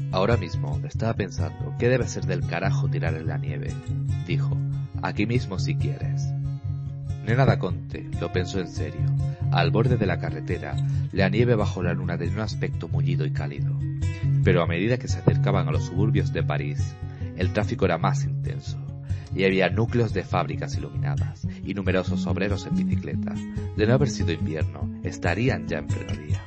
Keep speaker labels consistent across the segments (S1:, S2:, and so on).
S1: Ahora mismo estaba pensando qué debe ser del carajo tirar en la nieve. Dijo, aquí mismo si quieres. Nena da Conte lo pensó en serio. Al borde de la carretera, la nieve bajo la luna tenía un aspecto mullido y cálido. Pero a medida que se acercaban a los suburbios de París, el tráfico era más intenso, y había núcleos de fábricas iluminadas y numerosos obreros en bicicleta. De no haber sido invierno, estarían ya en pleno día.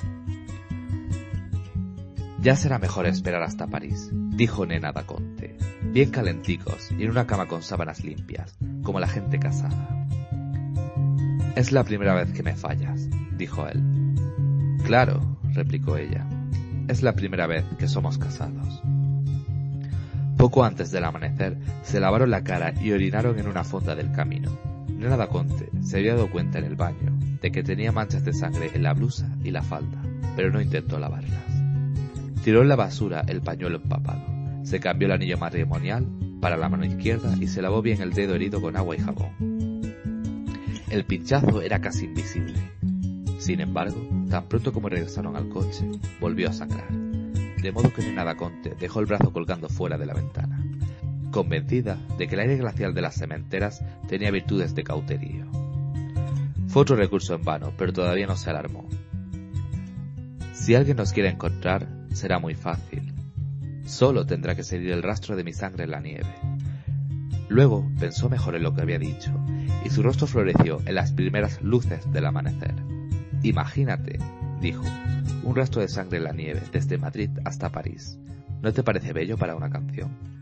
S1: Ya será mejor esperar hasta París, dijo Nena da Conte, bien calenticos y en una cama con sábanas limpias, como la gente casada. Es la primera vez que me fallas, dijo él. Claro, replicó ella, es la primera vez que somos casados. Poco antes del amanecer, se lavaron la cara y orinaron en una fonda del camino. Nena da Conte se había dado cuenta en el baño de que tenía manchas de sangre en la blusa y la falda, pero no intentó lavarlas. Tiró en la basura el pañuelo empapado, se cambió el anillo matrimonial para la mano izquierda y se lavó bien el dedo herido con agua y jabón. El pinchazo era casi invisible. Sin embargo, tan pronto como regresaron al coche, volvió a sangrar, de modo que Nena da Conte dejó el brazo colgando fuera de la ventana, convencida de que el aire glacial de las sementeras tenía virtudes de cauterio. Fue otro recurso en vano, pero todavía no se alarmó. Si alguien nos quiere encontrar, será muy fácil. Solo tendrá que seguir el rastro de mi sangre en la nieve. Luego pensó mejor en lo que había dicho, y su rostro floreció en las primeras luces del amanecer. Imagínate, dijo, un rastro de sangre en la nieve desde Madrid hasta París. ¿No te parece bello para una canción?